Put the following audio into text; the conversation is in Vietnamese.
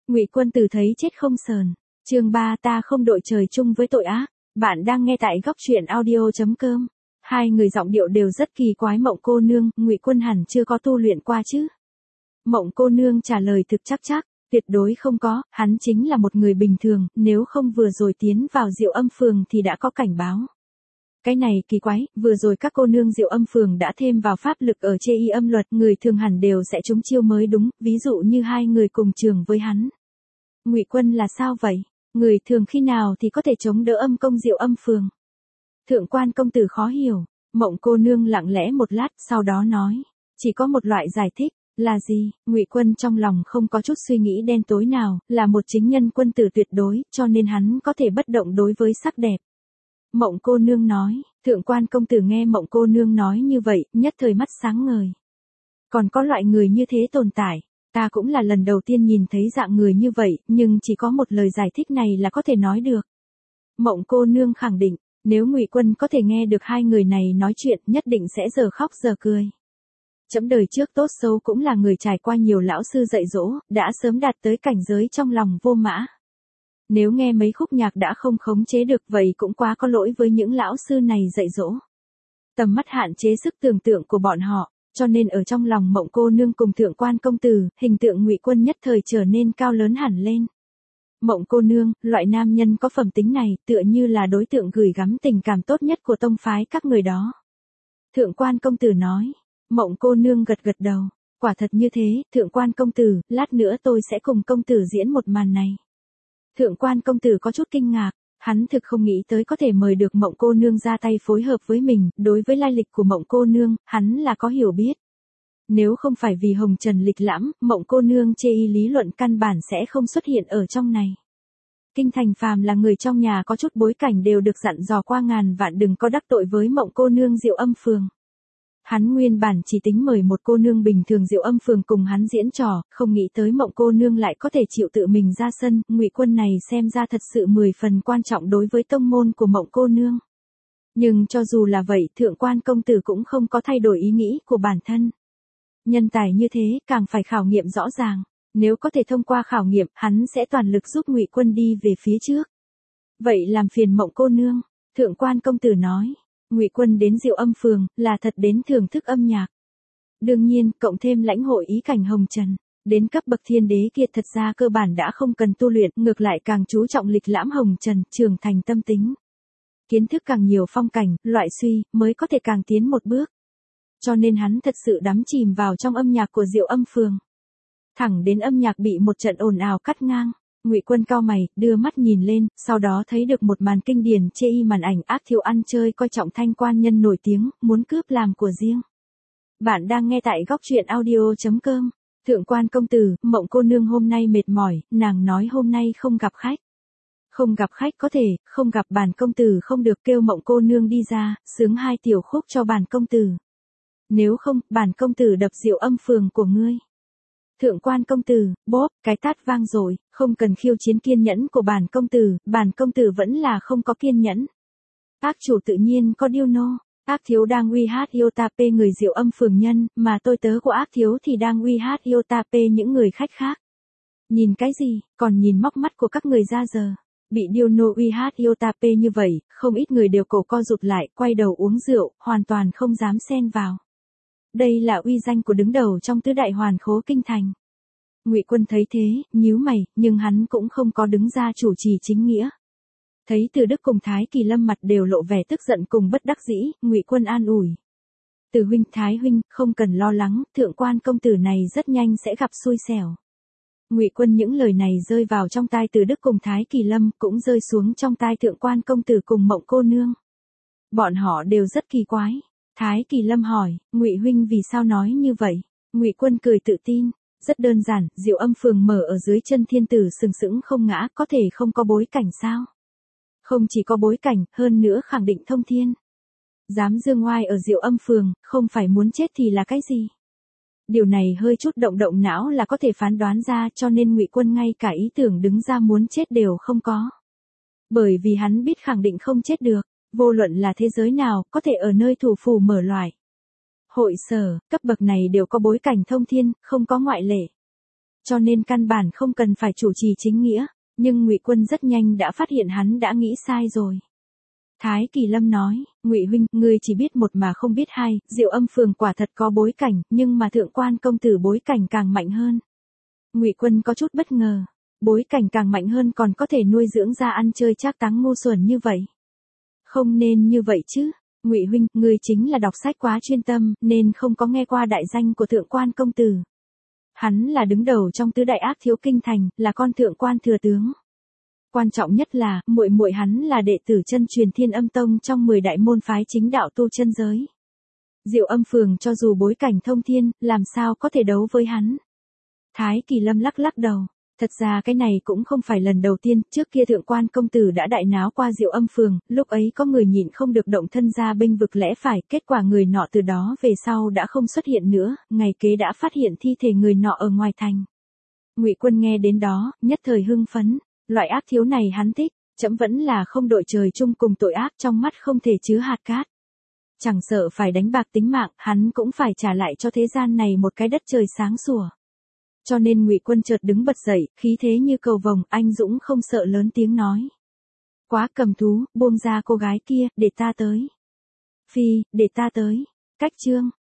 Ngụy Quân Tử thấy chết không sờn. Chương 3 ta không đội trời chung với tội ác. Bạn đang nghe tại góc truyện audio.com. Hai người giọng điệu đều rất kỳ quái. Mộng cô nương, Ngụy Quân hẳn chưa có tu luyện qua chứ? Mộng cô nương trả lời thực chắc, tuyệt đối không có, hắn chính là một người bình thường, nếu không vừa rồi tiến vào Diệu Âm Phường thì đã có cảnh báo. Cái này kỳ quái, vừa rồi các cô nương Diệu Âm Phường đã thêm vào pháp lực ở chê y âm luật, người thường hẳn đều sẽ trúng chiêu mới đúng, ví dụ như hai người cùng trường với hắn. Ngụy Quân là sao vậy? Người thường khi nào thì có thể chống đỡ âm công Diệu Âm Phường? Thượng quan công tử khó hiểu, Mộng cô nương lặng lẽ một lát, sau đó nói, chỉ có một loại giải thích. Là gì? Ngụy Quân trong lòng không có chút suy nghĩ đen tối nào, là một chính nhân quân tử tuyệt đối, cho nên hắn có thể bất động đối với sắc đẹp. Mộng cô nương nói, thượng quan công tử nghe mộng cô nương nói như vậy, nhất thời mắt sáng ngời. Còn có loại người như thế tồn tại, ta cũng là lần đầu tiên nhìn thấy dạng người như vậy, nhưng chỉ có một lời giải thích này là có thể nói được. Mộng cô nương khẳng định, nếu Ngụy Quân có thể nghe được hai người này nói chuyện, nhất định sẽ giờ khóc giờ cười. Chấm đời trước tốt xấu cũng là người trải qua nhiều lão sư dạy dỗ, đã sớm đạt tới cảnh giới trong lòng vô mã. Nếu nghe mấy khúc nhạc đã không khống chế được vậy cũng quá có lỗi với những lão sư này dạy dỗ. Tầm mắt hạn chế sức tưởng tượng của bọn họ, cho nên ở trong lòng Mộng cô nương cùng thượng quan công tử, hình tượng Ngụy Quân nhất thời trở nên cao lớn hẳn lên. Mộng cô nương, loại nam nhân có phẩm tính này, tựa như là đối tượng gửi gắm tình cảm tốt nhất của tông phái các người đó. Thượng quan công tử nói. Mộng cô nương gật gật đầu, quả thật như thế, thượng quan công tử, lát nữa tôi sẽ cùng công tử diễn một màn này. Thượng quan công tử có chút kinh ngạc, hắn thực không nghĩ tới có thể mời được Mộng cô nương ra tay phối hợp với mình, đối với lai lịch của Mộng cô nương, hắn là có hiểu biết. Nếu không phải vì hồng trần lịch lãm, Mộng cô nương chê y lý luận căn bản sẽ không xuất hiện ở trong này. Kinh thành phàm là người trong nhà có chút bối cảnh đều được dặn dò qua ngàn vạn đừng có đắc tội với Mộng cô nương Diệu Âm Phường. Hắn nguyên bản chỉ tính mời một cô nương bình thường Diệu Âm Phường cùng hắn diễn trò, không nghĩ tới Mộng cô nương lại có thể chịu tự mình ra sân, Ngụy Quân này xem ra thật sự 10 phần quan trọng đối với tông môn của Mộng cô nương. Nhưng cho dù là vậy, thượng quan công tử cũng không có thay đổi ý nghĩ của bản thân. Nhân tài như thế, càng phải khảo nghiệm rõ ràng, nếu có thể thông qua khảo nghiệm, hắn sẽ toàn lực giúp Ngụy Quân đi về phía trước. Vậy làm phiền Mộng cô nương, thượng quan công tử nói. Ngụy Quân đến Diệu Âm Phường, là thật đến thưởng thức âm nhạc. Đương nhiên, cộng thêm lãnh hội ý cảnh hồng trần, đến cấp bậc thiên đế kia thật ra cơ bản đã không cần tu luyện, ngược lại càng chú trọng lịch lãm hồng trần, trưởng thành tâm tính. Kiến thức càng nhiều phong cảnh, loại suy, mới có thể càng tiến một bước. Cho nên hắn thật sự đắm chìm vào trong âm nhạc của Diệu Âm Phường. Thẳng đến âm nhạc bị một trận ồn ào cắt ngang. Ngụy Quân cau mày, đưa mắt nhìn lên, sau đó thấy được một màn kinh điển chê y màn ảnh ác thiếu ăn chơi coi trọng thanh quan nhân nổi tiếng, muốn cướp làm của riêng. Bạn đang nghe tại góc truyện audio.com. Thượng quan công tử, Mộng cô nương hôm nay mệt mỏi, nàng nói hôm nay không gặp khách. Không gặp khách có thể, không gặp bản công tử không được kêu Mộng cô nương đi ra, sướng hai tiểu khúc cho bản công tử. Nếu không, bản công tử đập Diệu Âm Phường của ngươi. Thượng quan công tử, bóp, cái tát vang rồi, không cần khiêu chiến kiên nhẫn của bản công tử vẫn là không có kiên nhẫn. Ác chủ tự nhiên có điêu nô, ác thiếu đang uy hát yêu ta pê người Diệu Âm Phường nhân, mà tôi tớ của ác thiếu thì đang uy hát yêu ta pê những người khách khác. Nhìn cái gì, còn nhìn móc mắt của các người ra giờ. Bị điêu nô uy hát yêu ta pê như vậy, không ít người đều cổ co rụt lại, quay đầu uống rượu, hoàn toàn không dám xen vào. Đây là uy danh của đứng đầu trong tứ đại hoàn khố kinh thành. Ngụy Quân thấy thế, nhíu mày, nhưng hắn cũng không có đứng ra chủ trì chính nghĩa. Thấy Từ Đức cùng Thái Kỳ Lâm mặt đều lộ vẻ tức giận cùng bất đắc dĩ, Ngụy Quân an ủi. Từ huynh Thái huynh, không cần lo lắng, thượng quan công tử này rất nhanh sẽ gặp xui xẻo. Ngụy Quân những lời này rơi vào trong tai Từ Đức cùng Thái Kỳ Lâm, cũng rơi xuống trong tai thượng quan công tử cùng Mộng cô nương. Bọn họ đều rất kỳ quái. Thái Kỳ Lâm hỏi, Ngụy huynh vì sao nói như vậy? Ngụy Quân cười tự tin, rất đơn giản, Diệu Âm Phường mở ở dưới chân thiên tử sừng sững không ngã, có thể không có bối cảnh sao? Không chỉ có bối cảnh, hơn nữa khẳng định thông thiên. Dám dương oai ở Diệu Âm Phường, không phải muốn chết thì là cái gì? Điều này hơi chút động não là có thể phán đoán ra, cho nên Ngụy Quân ngay cả ý tưởng đứng ra muốn chết đều không có. Bởi vì hắn biết khẳng định không chết được. Vô luận là thế giới nào, có thể ở nơi thủ phủ mở loại. Hội sở, cấp bậc này đều có bối cảnh thông thiên, không có ngoại lệ. cho nên căn bản không cần phải chủ trì chính nghĩa, nhưng Ngụy Quân rất nhanh đã phát hiện hắn đã nghĩ sai rồi. Thái Kỳ Lâm nói, Ngụy huynh, ngươi chỉ biết một mà không biết hai, Diệu Âm Phường quả thật có bối cảnh, nhưng mà Thượng Quan công tử bối cảnh càng mạnh hơn. Ngụy Quân có chút bất ngờ, bối cảnh càng mạnh hơn còn có thể nuôi dưỡng ra ăn chơi trác táng ngu xuẩn như vậy. Không nên như vậy chứ. Ngụy huynh, ngươi chính là đọc sách quá chuyên tâm, nên không có nghe qua đại danh của Thượng Quan công tử. Hắn là đứng đầu trong tứ đại ác thiếu kinh thành, là con Thượng Quan thừa tướng. Quan trọng nhất là, muội muội hắn là đệ tử chân truyền Thiên Âm Tông trong 10 đại môn phái chính đạo tu chân giới. Diệu Âm Phường cho dù bối cảnh thông thiên, làm sao có thể đấu với hắn. Thái Kỳ Lâm lắc lắc đầu. Thật ra cái này cũng không phải lần đầu tiên, trước kia Thượng Quan công tử đã đại náo qua Diệu Âm Phường, lúc ấy có người nhịn không được động thân ra bênh vực lẽ phải, kết quả người nọ từ đó về sau đã không xuất hiện nữa, ngày kế đã phát hiện thi thể người nọ ở ngoài thành. Ngụy Quân nghe đến đó, nhất thời hưng phấn, loại ác thiếu này hắn thích, chấm vẫn là không đội trời chung cùng tội ác, trong mắt không thể chứa hạt cát. Chẳng sợ phải đánh bạc tính mạng, hắn cũng phải trả lại cho thế gian này một cái đất trời sáng sủa. Cho nên Ngụy Quân chợt đứng bật dậy, khí thế như cầu vồng, anh dũng không sợ lớn tiếng nói. Quá cầm thú, buông ra cô gái kia, để ta tới. Phi, để ta tới. Cách chương.